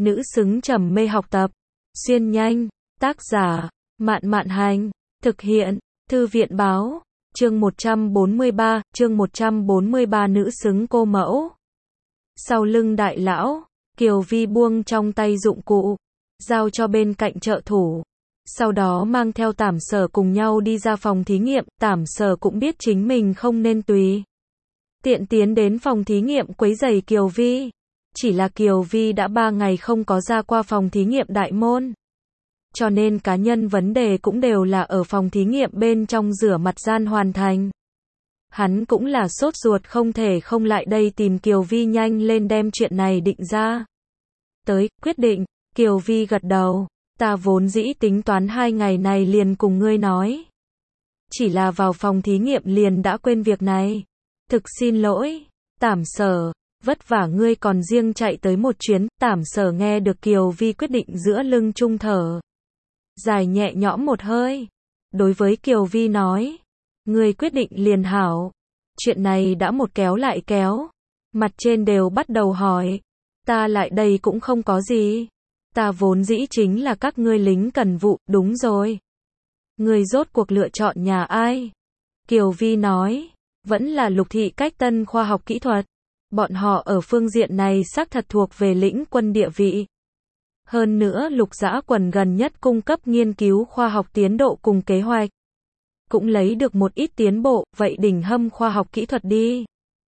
nữ xứng trầm mê học tập. Xuyên nhanh, tác giả, Mạn Mạn Hành, thực hiện, Thư viện Báo, chương 143, nữ xứng cô mẫu. Sau lưng đại lão, Kiều Vi buông trong tay dụng cụ, giao cho bên cạnh trợ thủ. Sau đó mang theo Tảm Sở cùng nhau đi ra phòng thí nghiệm, Tảm Sở cũng biết chính mình không nên tùy tiện tiến đến phòng thí nghiệm quấy rầy Kiều Vi. Chỉ là Kiều Vi đã 3 ngày không có ra qua phòng thí nghiệm đại môn. Cho nên cá nhân vấn đề cũng đều là ở phòng thí nghiệm bên trong rửa mặt gian hoàn thành. Hắn cũng là sốt ruột không thể không lại đây tìm Kiều Vi nhanh lên đem chuyện này định ra. Tới, quyết định, Kiều Vi gật đầu, ta vốn dĩ tính toán 2 ngày này liền cùng ngươi nói. Chỉ là vào phòng thí nghiệm liền đã quên việc này. Thực xin lỗi, Tảm Sở, vất vả ngươi còn riêng chạy tới một chuyến. Tảm Sở nghe được Kiều Vi quyết định giữa lưng trung thở dài nhẹ nhõm một hơi. Đối với Kiều Vi nói, ngươi quyết định liền hảo. Chuyện này đã một kéo lại kéo. Mặt trên đều bắt đầu hỏi. Ta lại đây cũng không có gì. Ta vốn dĩ chính là các ngươi lính cần vụ, đúng rồi. Ngươi rốt cuộc lựa chọn nhà ai? Kiều Vi nói, vẫn là Lục Thị Cách Tân khoa học kỹ thuật. Bọn họ ở phương diện này xác thật thuộc về lĩnh quân địa vị. Hơn nữa Lục Dã Quần gần nhất cung cấp nghiên cứu khoa học tiến độ cùng kế hoạch. Cũng lấy được một ít tiến bộ, vậy đỉnh hâm khoa học kỹ thuật đi.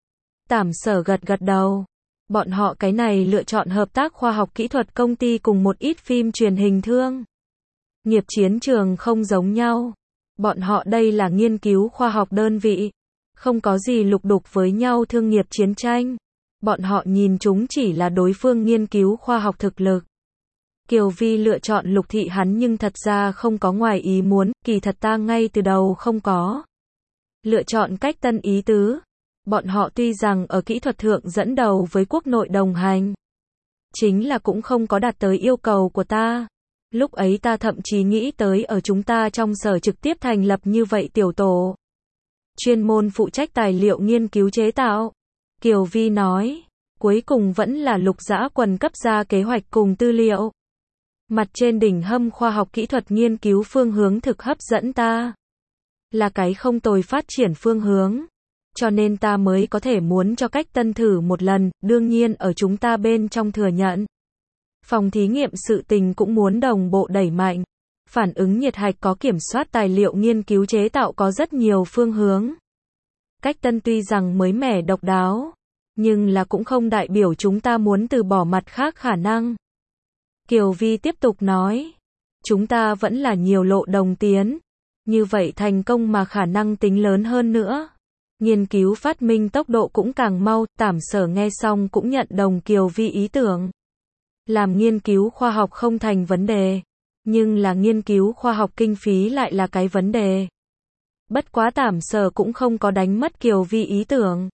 Tảm Sở gật gật đầu. Bọn họ cái này lựa chọn hợp tác khoa học kỹ thuật công ty cùng một ít phim truyền hình thương nghiệp chiến trường không giống nhau. Bọn họ đây là nghiên cứu khoa học đơn vị. Không có gì lục đục với nhau thương nghiệp chiến tranh. Bọn họ nhìn chúng chỉ là đối phương nghiên cứu khoa học thực lực. Kiều Vi lựa chọn Lục Thị hắn nhưng thật ra không có ngoài ý muốn, kỳ thật ta ngay từ đầu không có lựa chọn Cách Tân ý tứ. Bọn họ tuy rằng ở kỹ thuật thượng dẫn đầu với quốc nội đồng hành, chính là cũng không có đạt tới yêu cầu của ta. Lúc ấy ta thậm chí nghĩ tới ở chúng ta trong sở trực tiếp thành lập như vậy tiểu tổ. Chuyên môn phụ trách tài liệu nghiên cứu chế tạo. Kiều Vi nói, cuối cùng vẫn là Lục Dã Quần cấp ra kế hoạch cùng tư liệu. Mặt trên đỉnh hâm khoa học kỹ thuật nghiên cứu phương hướng thực hấp dẫn ta. Là cái không tồi phát triển phương hướng. Cho nên ta mới có thể muốn cho Cách Tân thử một lần, đương nhiên ở chúng ta bên trong thừa nhận. Phòng thí nghiệm sự tình cũng muốn đồng bộ đẩy mạnh. Phản ứng nhiệt hạch có kiểm soát tài liệu nghiên cứu chế tạo có rất nhiều phương hướng. Cách Tân tuy rằng mới mẻ độc đáo, nhưng là cũng không đại biểu chúng ta muốn từ bỏ mặt khác khả năng. Kiều Vi tiếp tục nói, chúng ta vẫn là nhiều lộ đồng tiến. Như vậy thành công mà khả năng tính lớn hơn nữa. Nghiên cứu phát minh tốc độ cũng càng mau. Tảm Sở nghe xong cũng nhận đồng Kiều Vi ý tưởng. Làm nghiên cứu khoa học không thành vấn đề. Nhưng là nghiên cứu khoa học kinh phí lại là cái vấn đề. Bất quá Tảm Sở cũng không có đánh mất Kiều Vi ý tưởng.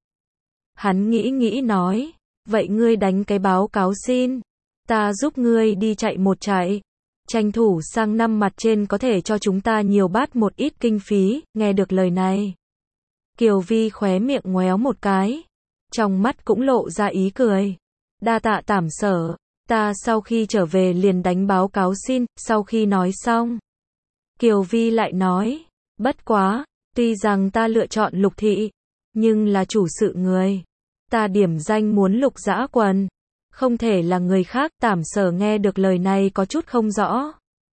Hắn nghĩ nói, vậy ngươi đánh cái báo cáo xin. Ta giúp ngươi đi chạy một chạy. Tranh thủ sang năm mặt trên có thể cho chúng ta nhiều bát một ít kinh phí. Nghe được lời này, Kiều Vi khóe miệng ngoéo một cái. Trong mắt cũng lộ ra ý cười. Đa tạ Tảm Sở. Ta sau khi trở về liền đánh báo cáo xin. Sau khi nói xong, Kiều Vi lại nói, bất quá, tuy rằng ta lựa chọn Lục Thị, nhưng là chủ sự người. Ta điểm danh muốn Lục Dã Quần. Không thể là người khác. Tảm Sở nghe được lời này có chút không rõ.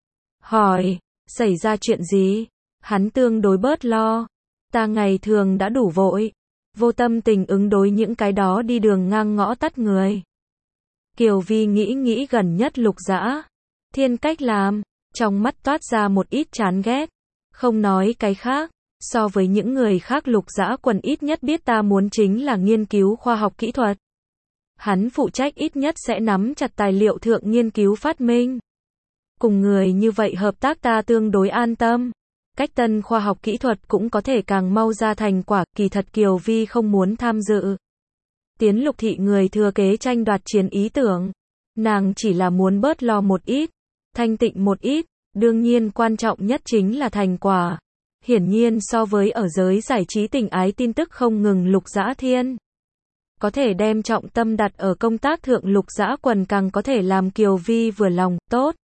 Hỏi, xảy ra chuyện gì? Hắn tương đối bớt lo. Ta ngày thường đã đủ vội. Vô tâm tình ứng đối những cái đó đi đường ngang ngõ tắt người. Kiều Vi nghĩ gần nhất Lục Dã Thiên cách làm. Trong mắt toát ra một ít chán ghét. Không nói cái khác. So với những người khác Lục Dã Quần ít nhất biết ta muốn chính là nghiên cứu khoa học kỹ thuật. Hắn phụ trách ít nhất sẽ nắm chặt tài liệu thượng nghiên cứu phát minh. Cùng người như vậy hợp tác ta tương đối an tâm. Cách Tân khoa học kỹ thuật cũng có thể càng mau ra thành quả. Kỳ thật Kiều Vi không muốn tham dự tiến Lục Thị người thừa kế tranh đoạt chiến ý tưởng. Nàng chỉ là muốn bớt lo một ít, thanh tịnh một ít. Đương nhiên quan trọng nhất chính là thành quả. Hiển nhiên so với ở giới giải trí tình ái tin tức không ngừng Lục Dã Thiên, có thể đem trọng tâm đặt ở công tác thượng. Lục Dã Quần càng có thể làm Kiều Vi vừa lòng, tốt.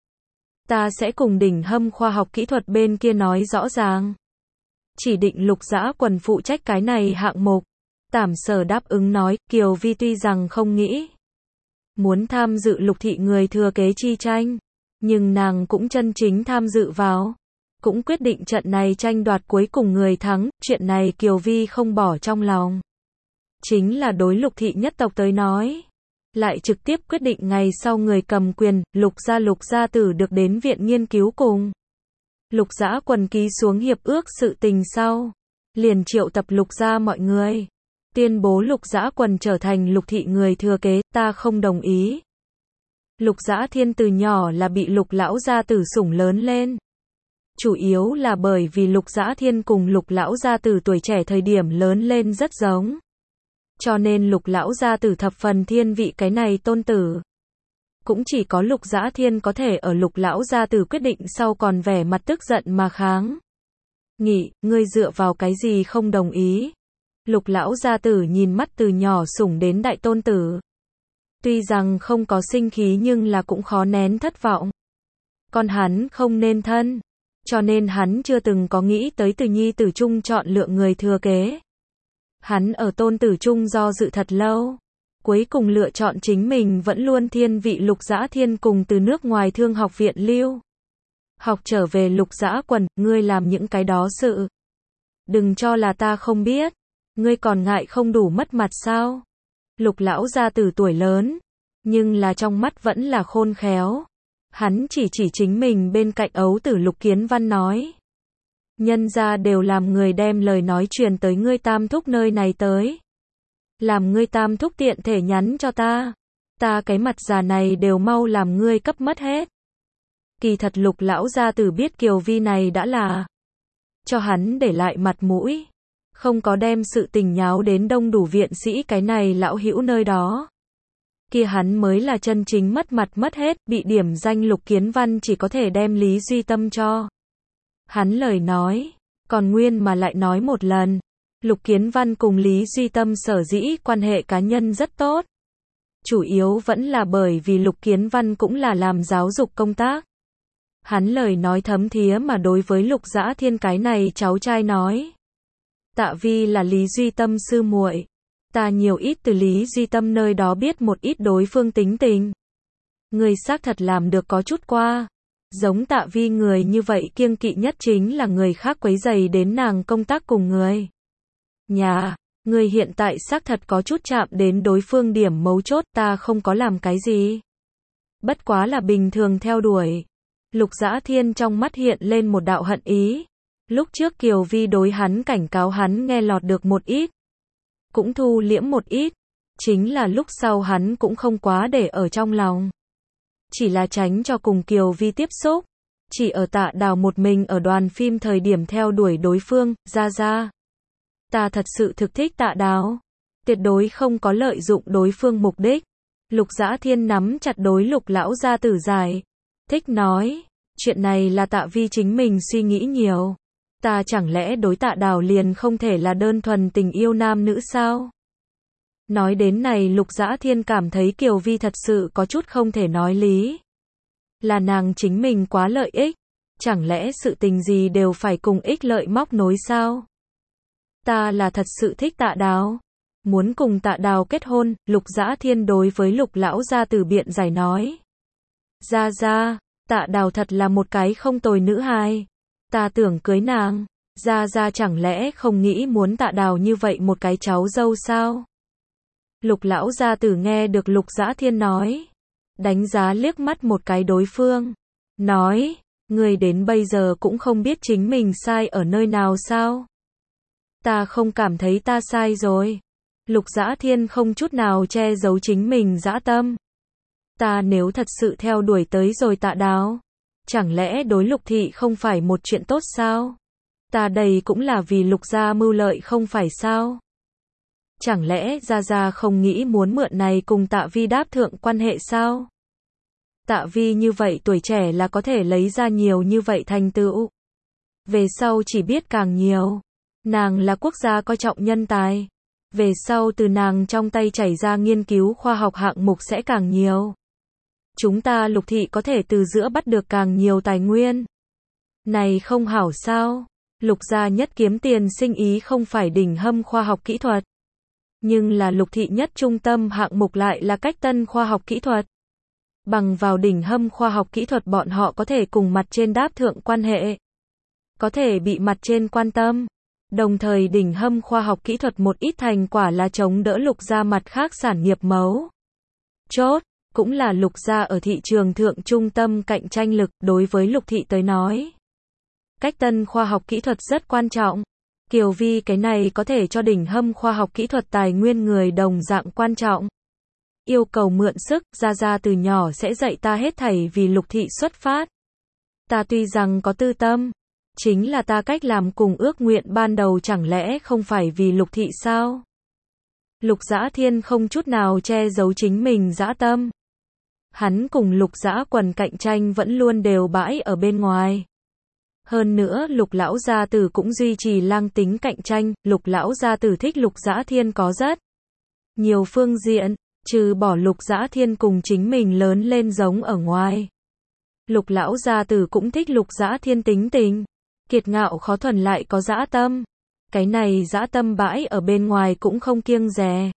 Ta sẽ cùng đỉnh hâm khoa học kỹ thuật bên kia nói rõ ràng. Chỉ định Lục Dã Quần phụ trách cái này hạng mục. Tảm Sở đáp ứng nói, Kiều Vi tuy rằng không nghĩ muốn tham dự Lục thị người thừa kế chi tranh, nhưng nàng cũng chân chính tham dự vào. Cũng quyết định trận này tranh đoạt cuối cùng người thắng, chuyện này Kiều Vi không bỏ trong lòng. Chính là đối Lục thị nhất tộc tới nói. Lại trực tiếp quyết định ngày sau người cầm quyền, Lục gia tử được đến viện nghiên cứu cùng Lục Dã Quần ký xuống hiệp ước sự tình sau. Liền triệu tập Lục gia mọi người. Tuyên bố Lục Dã Quần trở thành Lục thị người thừa kế, ta không đồng ý. Lục Dã Thiên từ nhỏ là bị Lục lão gia tử sủng lớn lên. Chủ yếu là bởi vì Lục Dã Thiên cùng Lục lão gia tử tuổi trẻ thời điểm lớn lên rất giống. Cho nên Lục lão gia tử thập phần thiên vị cái này tôn tử. Cũng chỉ có Lục Dã Thiên có thể ở Lục lão gia tử quyết định sau còn vẻ mặt tức giận mà kháng nghị, ngươi dựa vào cái gì không đồng ý? Lục lão gia tử nhìn mắt từ nhỏ sủng đến đại tôn tử. Tuy rằng không có sinh khí nhưng là cũng khó nén thất vọng. Con hắn không nên thân. Cho nên hắn chưa từng có nghĩ tới từ nhi tử chung chọn lựa người thừa kế. Hắn ở tôn tử chung do dự thật lâu. Cuối cùng lựa chọn chính mình vẫn luôn thiên vị Lục Dã Thiên cùng từ nước ngoài Thương học viện lưu học trở về. Lục Dã Quần, ngươi làm những cái đó sự. Đừng cho là ta không biết. Ngươi còn ngại không đủ mất mặt sao? Lục lão gia tử tuổi lớn, nhưng là trong mắt vẫn là khôn khéo. Hắn chỉ chính mình bên cạnh ấu tử Lục Kiến Văn nói. Nhân gia đều làm người đem lời nói truyền tới ngươi tam thúc nơi này tới. Làm ngươi tam thúc tiện thể nhắn cho ta. Ta cái mặt già này đều mau làm ngươi cấp mất hết. Kỳ thật Lục lão gia tử biết Kiều Vi này đã là cho hắn để lại mặt mũi. Không có đem sự tình nháo đến đông đủ viện sĩ cái này lão hữu nơi đó. Kia hắn mới là chân chính mất mặt mất hết, bị điểm danh Lục Kiến Văn chỉ có thể đem Lý Duy Tâm cho hắn lời nói, còn nguyên mà lại nói một lần. Lục Kiến Văn cùng Lý Duy Tâm sở dĩ quan hệ cá nhân rất tốt. Chủ yếu vẫn là bởi vì Lục Kiến Văn cũng là làm giáo dục công tác. Hắn lời nói thấm thía mà đối với Lục Dã Thiên cái này cháu trai nói. Tạ Vi là Lý Duy Tâm sư muội. Ta nhiều ít từ Lý Duy Tâm nơi đó biết một ít đối phương tính tình. Người xác thật làm được có chút qua. Giống Tạ Vi người như vậy kiêng kỵ nhất chính là người khác quấy rầy đến nàng công tác cùng người nhà. Người hiện tại xác thật có chút chạm đến đối phương điểm mấu chốt, ta không có làm cái gì. Bất quá là bình thường theo đuổi. Lục Dã Thiên trong mắt hiện lên một đạo hận ý. Lúc trước Kiều Vi đối hắn cảnh cáo hắn nghe lọt được một ít. Cũng thu liễm một ít. Chính là lúc sau hắn cũng không quá để ở trong lòng. Chỉ là tránh cho cùng Kiều Vi tiếp xúc. Chỉ ở Tạ Đào một mình ở đoàn phim thời điểm theo đuổi đối phương, ra. Ta thật sự thực thích Tạ Đào. Tuyệt đối không có lợi dụng đối phương mục đích. Lục Dã Thiên nắm chặt đối Lục lão gia tử giải. Thích nói. Chuyện này là Tạ Vi chính mình suy nghĩ nhiều. Ta chẳng lẽ đối Tạ Đào liền không thể là đơn thuần tình yêu nam nữ sao? Nói đến này Lục Dã Thiên cảm thấy Kiều Vi thật sự có chút không thể nói lý. Là nàng chính mình quá lợi ích. Chẳng lẽ sự tình gì đều phải cùng ích lợi móc nối sao? Ta là thật sự thích Tạ Đào. Muốn cùng Tạ Đào kết hôn, Lục Dã Thiên đối với Lục lão gia tử biện giải nói. Ra, Tạ Đào thật là một cái không tồi nữ hài. Ta tưởng cưới nàng. Ra chẳng lẽ không nghĩ muốn Tạ Đào như vậy một cái cháu dâu sao? Lục lão gia tử nghe được Lục Dã Thiên nói. Đánh giá liếc mắt một cái đối phương. Nói, người đến bây giờ cũng không biết chính mình sai ở nơi nào sao? Ta không cảm thấy ta sai rồi. Lục Dã Thiên không chút nào che giấu chính mình dã tâm. Ta nếu thật sự theo đuổi tới rồi Tạ Đào. Chẳng lẽ đối Lục thị không phải một chuyện tốt sao? Ta đây cũng là vì Lục gia mưu lợi không phải sao? Chẳng lẽ Gia không nghĩ muốn mượn này cùng Tạ Vi đáp thượng quan hệ sao? Tạ Vi như vậy tuổi trẻ là có thể lấy ra nhiều như vậy thành tựu. Về sau chỉ biết càng nhiều. Nàng là quốc gia coi trọng nhân tài. Về sau từ nàng trong tay chảy ra nghiên cứu khoa học hạng mục sẽ càng nhiều. Chúng ta Lục thị có thể từ giữa bắt được càng nhiều tài nguyên. Này không hảo sao? Lục gia nhất kiếm tiền sinh ý không phải đỉnh hâm khoa học kỹ thuật. Nhưng là Lục thị nhất trung tâm hạng mục lại là cách tân khoa học kỹ thuật. Bằng vào đỉnh hâm khoa học kỹ thuật bọn họ có thể cùng mặt trên đáp thượng quan hệ. Có thể bị mặt trên quan tâm. Đồng thời đỉnh hâm khoa học kỹ thuật một ít thành quả là chống đỡ Lục gia mặt khác sản nghiệp mấu chốt, cũng là Lục gia ở thị trường thượng trung tâm cạnh tranh lực đối với Lục thị tới nói. Cách tân khoa học kỹ thuật rất quan trọng. Kiều Vi cái này có thể cho đỉnh hâm khoa học kỹ thuật tài nguyên người đồng dạng quan trọng. Yêu cầu mượn sức, Gia từ nhỏ sẽ dạy ta hết thảy vì Lục thị xuất phát. Ta tuy rằng có tư tâm, chính là ta cách làm cùng ước nguyện ban đầu chẳng lẽ không phải vì Lục thị sao? Lục Dã Thiên không chút nào che giấu chính mình dã tâm. Hắn cùng Lục Dã Quần cạnh tranh vẫn luôn đều bãi ở bên ngoài. Hơn nữa Lục lão gia tử cũng duy trì lang tính cạnh tranh, Lục lão gia tử thích Lục Dã Thiên có rất nhiều phương diện, trừ bỏ Lục Dã Thiên cùng chính mình lớn lên giống ở ngoài. Lục lão gia tử cũng thích Lục Dã Thiên tính tình, kiệt ngạo khó thuần lại có dã tâm. Cái này dã tâm bãi ở bên ngoài cũng không kiêng dè.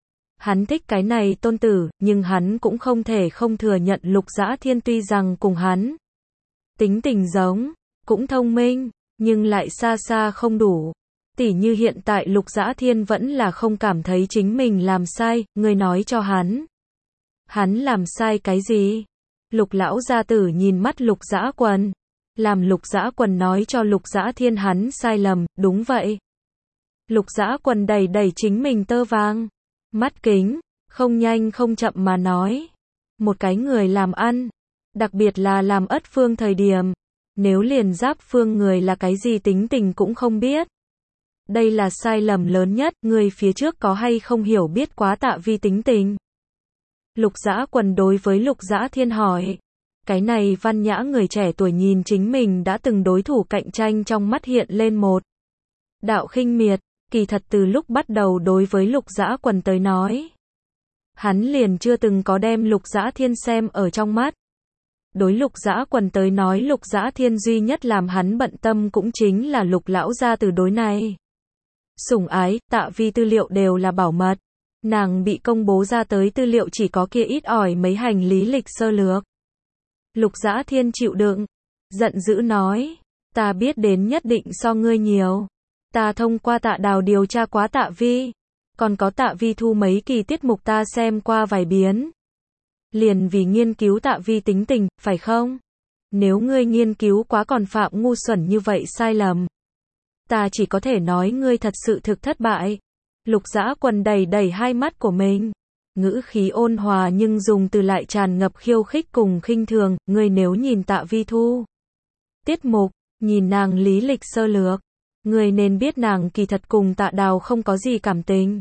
Hắn thích cái này tôn tử, nhưng hắn cũng không thể không thừa nhận Lục Dã Thiên tuy rằng cùng hắn tính tình giống, cũng thông minh, nhưng lại xa xa không đủ. Tỉ như hiện tại Lục Dã Thiên vẫn là không cảm thấy chính mình làm sai, người nói cho hắn. Hắn làm sai cái gì? Lục lão gia tử nhìn mắt Lục Dã Quần. Làm Lục Dã Quần nói cho Lục Dã Thiên hắn sai lầm, đúng vậy. Lục Dã Quần đẩy đẩy chính mình tơ vàng. Mắt kính, không nhanh không chậm mà nói. Một cái người làm ăn, đặc biệt là làm ất phương thời điểm. Nếu liền giáp phương người là cái gì tính tình cũng không biết. Đây là sai lầm lớn nhất, người phía trước có hay không hiểu biết quá Tạ Vi tính tình. Lục Dã Quần đối với Lục Dã Thiên hỏi. Cái này văn nhã người trẻ tuổi nhìn chính mình đã từng đối thủ cạnh tranh trong mắt hiện lên một đạo khinh miệt, kỳ thật từ lúc bắt đầu đối với Lục Dã Quần tới nói. Hắn liền chưa từng có đem Lục Dã Thiên xem ở trong mắt. Đối Lục Dã Quần tới nói Lục Dã Thiên duy nhất làm hắn bận tâm cũng chính là Lục lão gia tử đối này. Sủng ái, Tạ Vi tư liệu đều là bảo mật. Nàng bị công bố ra tới tư liệu chỉ có kia ít ỏi mấy hành lý lịch sơ lược. Lục Dã Thiên chịu đựng, giận dữ nói, ta biết đến nhất định so ngươi nhiều. Ta thông qua Tạ Đào điều tra quá Tạ Vi, còn có Tạ Vi thu mấy kỳ tiết mục ta xem qua vài biến. Liền vì nghiên cứu Tạ Vi tính tình, phải không? Nếu ngươi nghiên cứu quá còn phạm ngu xuẩn như vậy sai lầm. Ta chỉ có thể nói ngươi thật sự thực thất bại. Lục Dã Quần đẩy đẩy hai mắt của mình. Ngữ khí ôn hòa nhưng dùng từ lại tràn ngập khiêu khích cùng khinh thường. Ngươi nếu nhìn Tạ Vi thu tiết mục, nhìn nàng lý lịch sơ lược. Ngươi nên biết nàng kỳ thật cùng Tạ Đào không có gì cảm tình.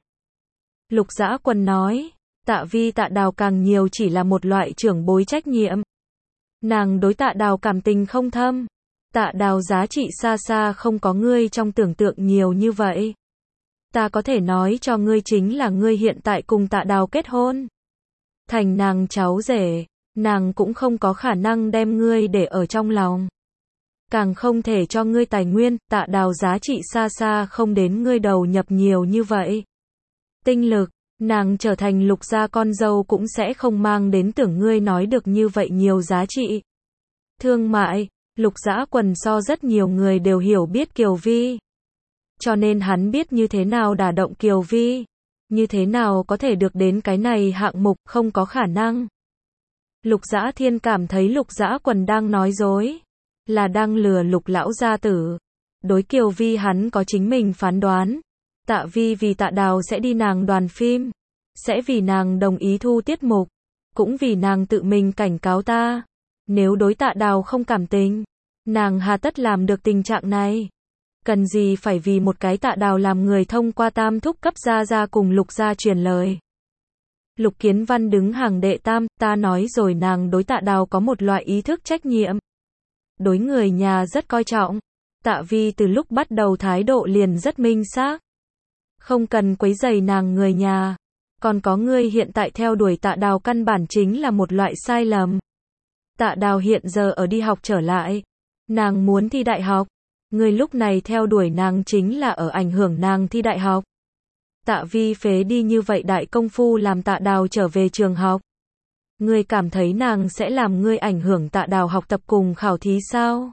Lục Dã Quần nói. Tạ Vi Tạ Đào càng nhiều chỉ là một loại trưởng bối trách nhiệm. Nàng đối Tạ Đào cảm tình không thâm. Tạ Đào giá trị xa xa không có ngươi trong tưởng tượng nhiều như vậy. Ta có thể nói cho ngươi chính là ngươi hiện tại cùng Tạ Đào kết hôn. Thành nàng cháu rể, nàng cũng không có khả năng đem ngươi để ở trong lòng. Càng không thể cho ngươi tài nguyên, Tạ Đào giá trị xa xa không đến ngươi đầu nhập nhiều như vậy. Tinh lực, nàng trở thành Lục gia con dâu cũng sẽ không mang đến tưởng ngươi nói được như vậy nhiều giá trị. Thương mại, Lục Dã Quần so rất nhiều người đều hiểu biết Kiều Vi. Cho nên hắn biết như thế nào đả động Kiều Vi. Như thế nào có thể được đến cái này hạng mục, không có khả năng. Lục Dã Thiên cảm thấy Lục Dã Quần đang nói dối. Là đang lừa Lục lão gia tử. Đối Kiều Vi hắn có chính mình phán đoán. Tạ Vi vì Tạ Đào sẽ đi nàng đoàn phim. Sẽ vì nàng đồng ý thu tiết mục. Cũng vì nàng tự mình cảnh cáo ta. Nếu đối Tạ Đào không cảm tình, nàng hà tất làm được tình trạng này. Cần gì phải vì một cái Tạ Đào làm người thông qua tam thúc cấp gia cùng Lục gia truyền lời. Lục Kiến Văn đứng hàng đệ tam, ta nói rồi nàng đối Tạ Đào có một loại ý thức trách nhiệm. Đối người nhà rất coi trọng. Tạ Vi từ lúc bắt đầu thái độ liền rất minh xác. Không cần quấy rầy nàng người nhà. Còn có ngươi hiện tại theo đuổi Tạ Đào căn bản chính là một loại sai lầm. Tạ Đào hiện giờ ở đi học trở lại. Nàng muốn thi đại học. Ngươi lúc này theo đuổi nàng chính là ở ảnh hưởng nàng thi đại học. Tạ Vi phế đi như vậy đại công phu làm Tạ Đào trở về trường học. Ngươi cảm thấy nàng sẽ làm ngươi ảnh hưởng Tạ Đào học tập cùng khảo thí sao?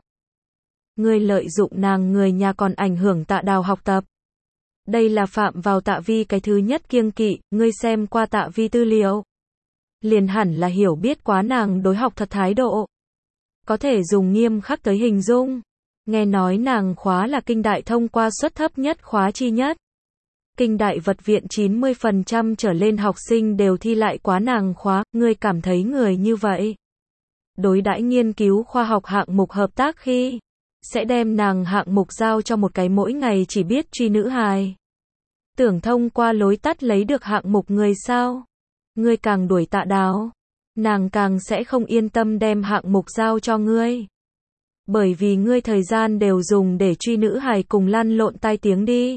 Ngươi lợi dụng nàng người nhà còn ảnh hưởng Tạ Đào học tập. Đây là phạm vào Tạ Vi cái thứ nhất kiêng kỵ, ngươi xem qua Tạ Vi tư liệu. Liền hẳn là hiểu biết quá nàng đối học thật thái độ. Có thể dùng nghiêm khắc tới hình dung. Nghe nói nàng khóa là kinh đại thông qua suất thấp nhất khóa chi nhất. Kinh đại vật viện 90% trở lên học sinh đều thi lại quá nàng khóa, ngươi cảm thấy người như vậy. Đối đãi nghiên cứu khoa học hạng mục hợp tác khi, sẽ đem nàng hạng mục giao cho một cái mỗi ngày chỉ biết truy nữ hài. Tưởng thông qua lối tắt lấy được hạng mục người sao? Ngươi càng đuổi Tạ Đào, nàng càng sẽ không yên tâm đem hạng mục giao cho ngươi. Bởi vì ngươi thời gian đều dùng để truy nữ hài cùng lăn lộn tai tiếng đi.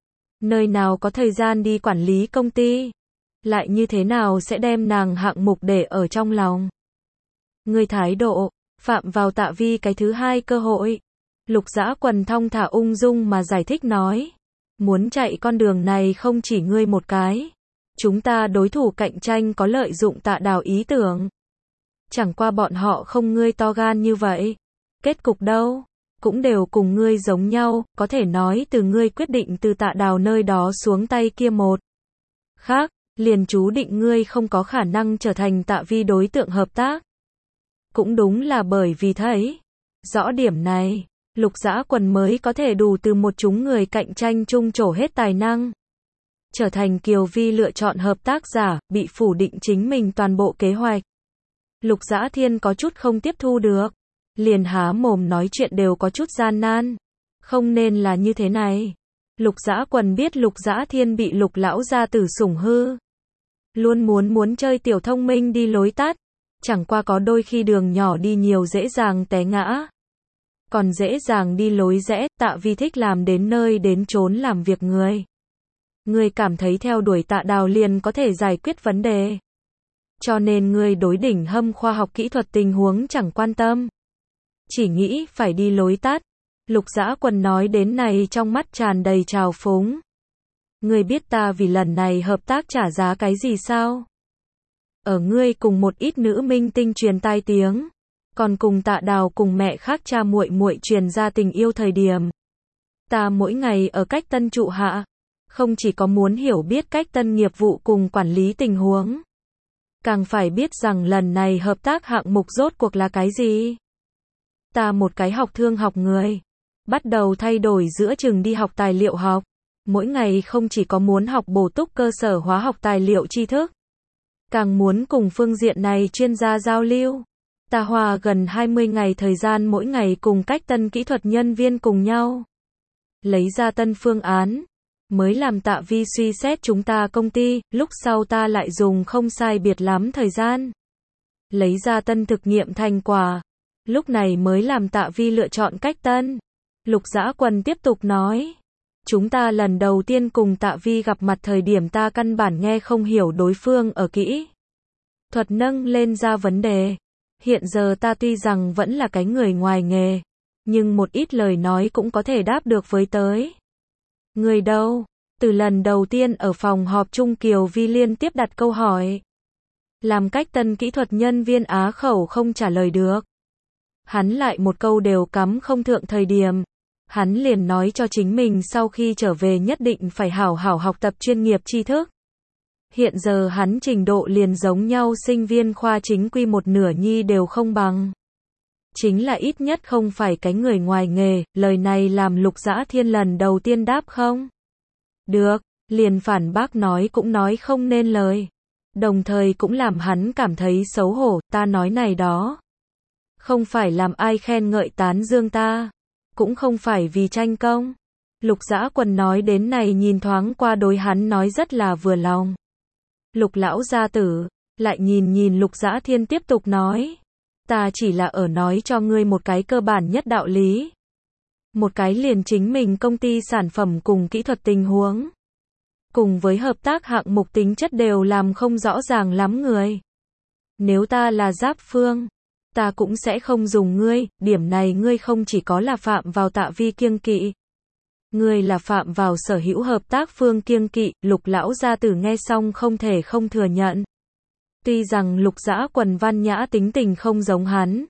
Nơi nào có thời gian đi quản lý công ty, lại như thế nào sẽ đem nàng hạng mục để ở trong lòng. Ngươi thái độ, phạm vào Tạ Vi cái thứ hai cơ hội. Lục Dã Quần thong thả ung dung mà giải thích nói. Muốn chạy con đường này không chỉ ngươi một cái. Chúng ta đối thủ cạnh tranh có lợi dụng Tạ Đào ý tưởng. Chẳng qua bọn họ không ngươi to gan như vậy. Kết cục đâu? Cũng đều cùng ngươi giống nhau, có thể nói từ ngươi quyết định từ Tạ Đào nơi đó xuống tay kia một khác, liền chú định ngươi không có khả năng trở thành Tạ Vi đối tượng hợp tác. Cũng đúng là bởi vì thấy rõ điểm này, Lục Dã Quần mới có thể đủ từ một chúng người cạnh tranh chung trổ hết tài năng. Trở thành Kiều Vi lựa chọn hợp tác giả, bị phủ định chính mình toàn bộ kế hoạch. Lục Dã Thiên có chút không tiếp thu được. Liền há mồm nói chuyện đều có chút gian nan. Không nên là như thế này. Lục Dã Quần biết Lục Dã Thiên bị Lục lão gia tử sủng hư. Luôn muốn chơi tiểu thông minh đi lối tắt. Chẳng qua có đôi khi đường nhỏ đi nhiều dễ dàng té ngã. Còn dễ dàng đi lối rẽ, Tạ Vi thích làm đến nơi đến chốn làm việc người. Ngươi cảm thấy theo đuổi Tạ Đào liền có thể giải quyết vấn đề. Cho nên ngươi đối đỉnh hâm khoa học kỹ thuật tình huống chẳng quan tâm. Chỉ nghĩ phải đi lối tắt. Lục Dã Quần nói đến này trong mắt tràn đầy trào phúng. Ngươi biết ta vì lần này hợp tác trả giá cái gì sao? Ở ngươi cùng một ít nữ minh tinh truyền tai tiếng, còn cùng Tạ Đào cùng mẹ khác cha muội muội truyền ra tình yêu thời điểm. Ta mỗi ngày ở Cách Tân trụ hạ, không chỉ có muốn hiểu biết Cách Tân nghiệp vụ cùng quản lý tình huống, càng phải biết rằng lần này hợp tác hạng mục rốt cuộc là cái gì. Ta một cái học thương học người, bắt đầu thay đổi giữa chừng đi học tài liệu học. Mỗi ngày không chỉ có muốn học bổ túc cơ sở hóa học tài liệu tri thức, càng muốn cùng phương diện này chuyên gia giao lưu. Ta hoa gần 20 ngày thời gian mỗi ngày cùng Cách Tân kỹ thuật nhân viên cùng nhau. Lấy ra tân phương án, mới làm Tạ Vi suy xét chúng ta công ty, lúc sau ta lại dùng không sai biệt lắm thời gian. Lấy ra tân thực nghiệm thành quả. Lúc này mới làm Tạ Vi lựa chọn Cách Tân. Lục Dã Quần tiếp tục nói. Chúng ta lần đầu tiên cùng Tạ Vi gặp mặt thời điểm ta căn bản nghe không hiểu đối phương ở kỹ thuật nâng lên ra vấn đề. Hiện giờ ta tuy rằng vẫn là cái người ngoài nghề, nhưng một ít lời nói cũng có thể đáp được với tới. Người đâu? Từ lần đầu tiên ở phòng họp chung Kiều Vi liên tiếp đặt câu hỏi. Làm Cách Tân kỹ thuật nhân viên á khẩu không trả lời được. Hắn lại một câu đều cắm không thượng thời điểm. Hắn liền nói cho chính mình sau khi trở về nhất định phải hảo hảo học tập chuyên nghiệp tri thức. Hiện giờ hắn trình độ liền giống nhau sinh viên khoa chính quy một nửa nhi đều không bằng. Chính là ít nhất không phải cái người ngoài nghề, lời này làm Lục Dã Thiên lần đầu tiên đáp không được, liền phản bác nói cũng nói không nên lời. Đồng thời cũng làm hắn cảm thấy xấu hổ, ta nói này đó. Không phải làm ai khen ngợi tán dương ta, cũng không phải vì tranh công. Lục Dã Quần nói đến này nhìn thoáng qua đối hắn nói rất là vừa lòng. Lục lão gia tử, lại nhìn Lục Dã Thiên tiếp tục nói. Ta chỉ là ở nói cho ngươi một cái cơ bản nhất đạo lý. Một cái liền chính mình công ty sản phẩm cùng kỹ thuật tình huống. cùng với hợp tác hạng mục tính chất đều làm không rõ ràng lắm người. Nếu ta là Giáp Phương, ta cũng sẽ không dùng ngươi, điểm này ngươi không chỉ có là phạm vào Tạ Vi kiêng kỵ. Ngươi là phạm vào sở hữu hợp tác phương kiêng kỵ, Lục lão gia tử nghe xong không thể không thừa nhận. Tuy rằng Lục Dã Quần văn nhã tính tình không giống hắn,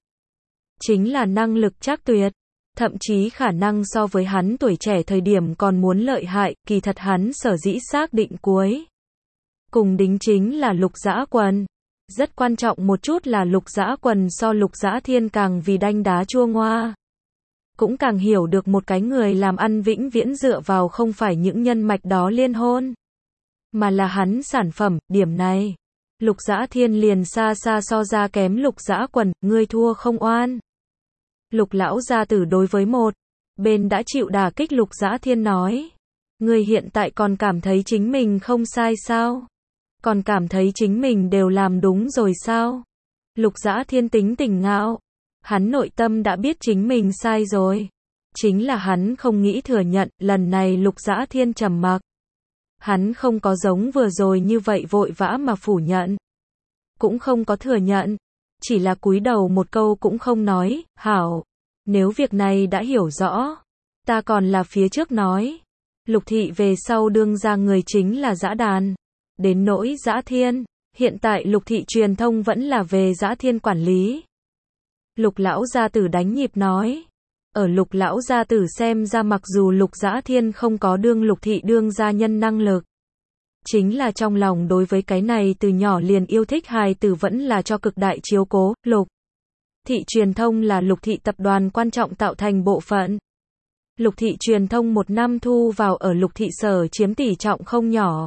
chính là năng lực trác tuyệt, thậm chí khả năng so với hắn tuổi trẻ thời điểm còn muốn lợi hại, kỳ thật hắn sở dĩ xác định cuối cùng đính chính là Lục Dã Quần. Rất quan trọng một chút là Lục Dã Quần so Lục Dã Thiên càng vì đanh đá chua ngoa. Cũng càng hiểu được một cái người làm ăn vĩnh viễn dựa vào không phải những nhân mạch đó liên hôn, mà là hắn sản phẩm, điểm này. Lục Dã Thiên liền xa xa so ra kém Lục Dã Quần, ngươi thua không oan. Lục lão gia tử đối với một bên đã chịu đả kích Lục Dã Thiên nói. Ngươi hiện tại còn cảm thấy chính mình không sai sao? Còn cảm thấy chính mình đều làm đúng rồi sao? Lục Dã Thiên tính tình ngạo. Hắn nội tâm đã biết chính mình sai rồi. Chính là hắn không nghĩ thừa nhận, lần này Lục Dã Thiên trầm mặc. Hắn không có giống vừa rồi như vậy vội vã mà phủ nhận. Cũng không có thừa nhận. Chỉ là cúi đầu một câu cũng không nói, hảo. Nếu việc này đã hiểu rõ, ta còn là phía trước nói. Lục thị về sau đương ra người chính là Dã Đàn. Đến nỗi Dã Thiên, hiện tại Lục thị truyền thông vẫn là về Dã Thiên quản lý. Lục lão gia tử đánh nhịp nói. Ở Lục lão gia tử xem ra mặc dù Lục Dã Thiên không có đương Lục thị đương gia nhân năng lực, chính là trong lòng đối với cái này từ nhỏ liền yêu thích hài tử vẫn là cho cực đại chiếu cố. Lục thị truyền thông là Lục thị tập đoàn quan trọng tạo thành bộ phận. Lục thị truyền thông một năm thu vào ở Lục thị sở chiếm tỷ trọng không nhỏ.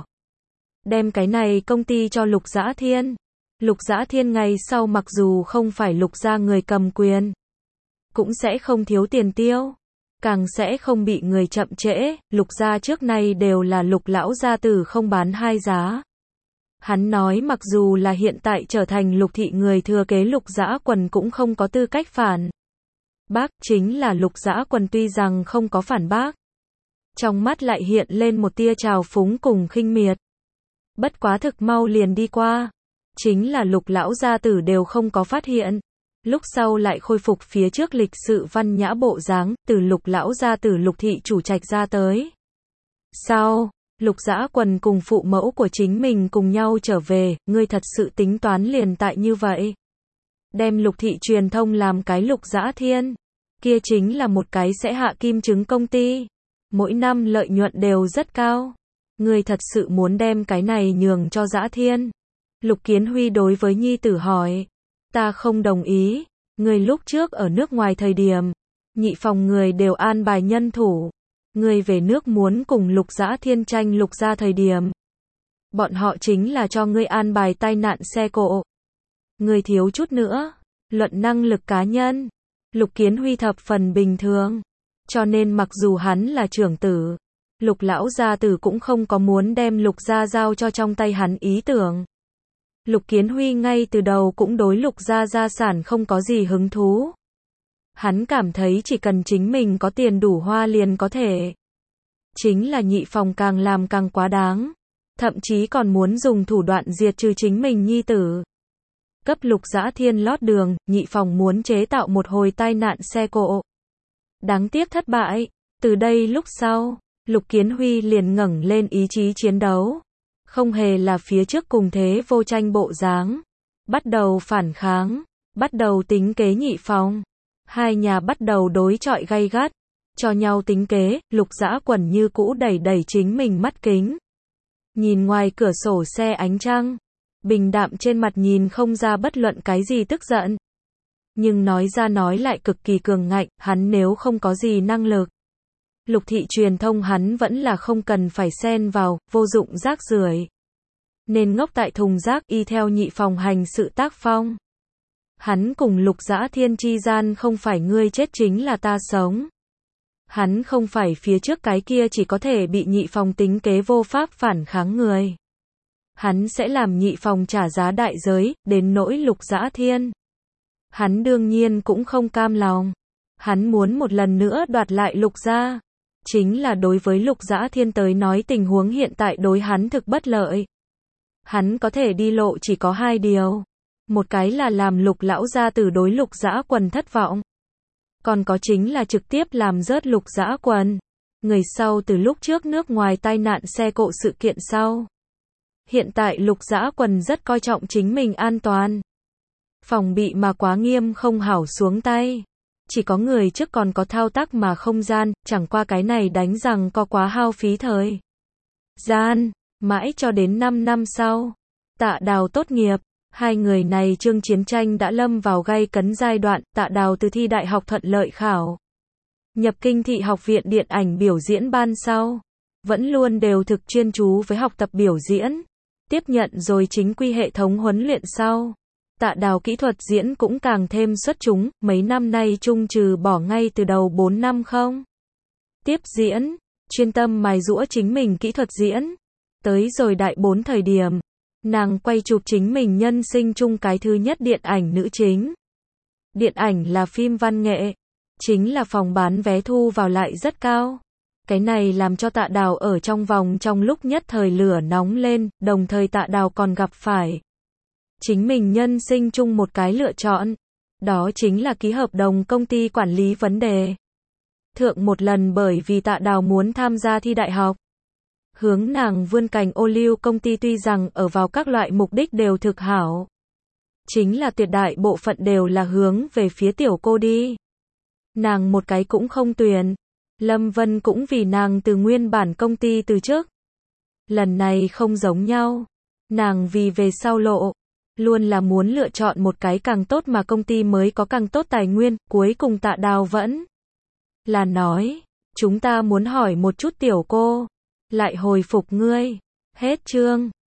Đem cái này công ty cho Lục Dã Thiên. Lục Dã Thiên ngày sau mặc dù không phải Lục gia người cầm quyền, cũng sẽ không thiếu tiền tiêu, càng sẽ không bị người chậm trễ. Lục gia trước nay đều là Lục lão gia tử không bán hai giá. Hắn nói mặc dù là hiện tại trở thành Lục thị người thừa kế Lục Dã Quần cũng không có tư cách phản bác, chính là Lục Dã Quần tuy rằng không có phản bác, trong mắt lại hiện lên một tia trào phúng cùng khinh miệt. Bất quá thực mau liền đi qua. Chính là Lục lão gia tử đều không có phát hiện. Lúc sau lại khôi phục phía trước lịch sự văn nhã bộ dáng, từ Lục lão gia tử Lục thị chủ trạch ra tới. Sau, Lục Dã Quần cùng phụ mẫu của chính mình cùng nhau trở về, ngươi thật sự tính toán liền tại như vậy. Đem Lục thị truyền thông làm cái Lục Dã Thiên. Kia chính là một cái sẽ hạ kim trứng công ty. Mỗi năm lợi nhuận đều rất cao. Ngươi thật sự muốn đem cái này nhường cho Dã Thiên. Lục Kiến Huy đối với nhi tử hỏi. Ta không đồng ý. Ngươi lúc trước ở nước ngoài thời điểm, nhị phòng người đều an bài nhân thủ. Ngươi về nước muốn cùng Lục Dã Thiên tranh Lục gia thời điểm, bọn họ chính là cho ngươi an bài tai nạn xe cộ. Ngươi thiếu chút nữa, luận năng lực cá nhân, Lục Kiến Huy thập phần bình thường. Cho nên mặc dù hắn là trưởng tử, Lục lão gia tử cũng không có muốn đem Lục gia giao cho trong tay hắn ý tưởng. Lục Kiến Huy ngay từ đầu cũng đối Lục gia gia sản không có gì hứng thú. Hắn cảm thấy chỉ cần chính mình có tiền đủ hoa liền có thể. Chính là nhị phòng càng làm càng quá đáng. Thậm chí còn muốn dùng thủ đoạn diệt trừ chính mình nhi tử. Cấp Lục Dã Thiên lót đường, nhị phòng muốn chế tạo một hồi tai nạn xe cộ. Đáng tiếc thất bại. Từ đây lúc sau, Lục Kiến Huy liền ngẩng lên ý chí chiến đấu. Không hề là phía trước cùng thế vô tranh bộ dáng. Bắt đầu phản kháng, bắt đầu tính kế nhị phòng. Hai nhà bắt đầu đối chọi gay gắt, cho nhau tính kế. Lục Dã Quần như cũ đẩy đẩy chính mình mắt kính. Nhìn ngoài cửa sổ xe ánh trăng, bình đạm trên mặt nhìn không ra bất luận cái gì tức giận. Nhưng nói ra nói lại cực kỳ cường ngạnh, hắn nếu không có gì năng lực. Lục thị truyền thông hắn vẫn là không cần phải xen vào, vô dụng rác rưởi. Nên ngốc tại thùng rác y theo nhị phòng hành sự tác phong. Hắn cùng Lục Dã Thiên chi gian không phải ngươi chết chính là ta sống. Hắn không phải phía trước cái kia chỉ có thể bị nhị phòng tính kế vô pháp phản kháng người. Hắn sẽ làm nhị phòng trả giá đại giới, đến nỗi Lục Dã Thiên. Hắn đương nhiên cũng không cam lòng. Hắn muốn một lần nữa đoạt lại Lục gia. chính là đối với Lục Dã Thiên tới nói tình huống hiện tại đối hắn thực bất lợi. Hắn có thể đi lộ chỉ có hai điều. Một cái là làm Lục lão gia tử đối Lục Dã Quần thất vọng. Còn có chính là trực tiếp làm rớt Lục Dã Quần. Người sau từ lúc trước nước ngoài tai nạn xe cộ sự kiện sau. Hiện tại Lục Dã Quần rất coi trọng chính mình an toàn. Phòng bị mà quá nghiêm không hảo xuống tay. Chỉ có người trước còn có thao tác mà không gian, chẳng qua cái này đánh rằng có quá hao phí thời gian. Mãi cho đến 5 năm sau, Tạ Đào tốt nghiệp, hai người này chương chiến tranh đã lâm vào gay cấn giai đoạn. Tạ Đào từ thi đại học thuận lợi khảo nhập Kinh thị học viện điện ảnh biểu diễn ban sau, vẫn luôn đều thực chuyên chú với học tập biểu diễn. Tiếp nhận rồi chính quy hệ thống huấn luyện sau, Tạ Đào kỹ thuật diễn cũng càng thêm xuất chúng, mấy năm nay chung trừ bỏ ngay từ đầu 4 năm không tiếp diễn, chuyên tâm mài giũa chính mình kỹ thuật diễn. Tới rồi đại 4 thời điểm, nàng quay chụp chính mình nhân sinh chung cái thứ nhất điện ảnh nữ chính. Điện ảnh là phim văn nghệ, chính là phòng bán vé thu vào lại rất cao. Cái này làm cho Tạ Đào ở trong vòng trong lúc nhất thời lửa nóng lên, đồng thời Tạ Đào còn gặp phải chính mình nhân sinh chung một cái lựa chọn. Đó chính là ký hợp đồng công ty quản lý vấn đề. Thượng một lần bởi vì Tạ Đào muốn tham gia thi đại học. Hướng nàng vươn cành ô liu công ty tuy rằng ở vào các loại mục đích đều thực hảo. Chính là tuyệt đại bộ phận đều là hướng về phía tiểu cô đi. Nàng một cái cũng không tuyển. Lâm Vân cũng vì nàng từ nguyên bản công ty từ trước. Lần này không giống nhau. Nàng vì về sau lộ. Luôn là muốn lựa chọn một cái càng tốt mà công ty mới có càng tốt tài nguyên. Cuối cùng Tạ Đào vẫn là nói. Chúng ta muốn hỏi một chút tiểu cô. Lại hồi phục ngươi. Hết chương.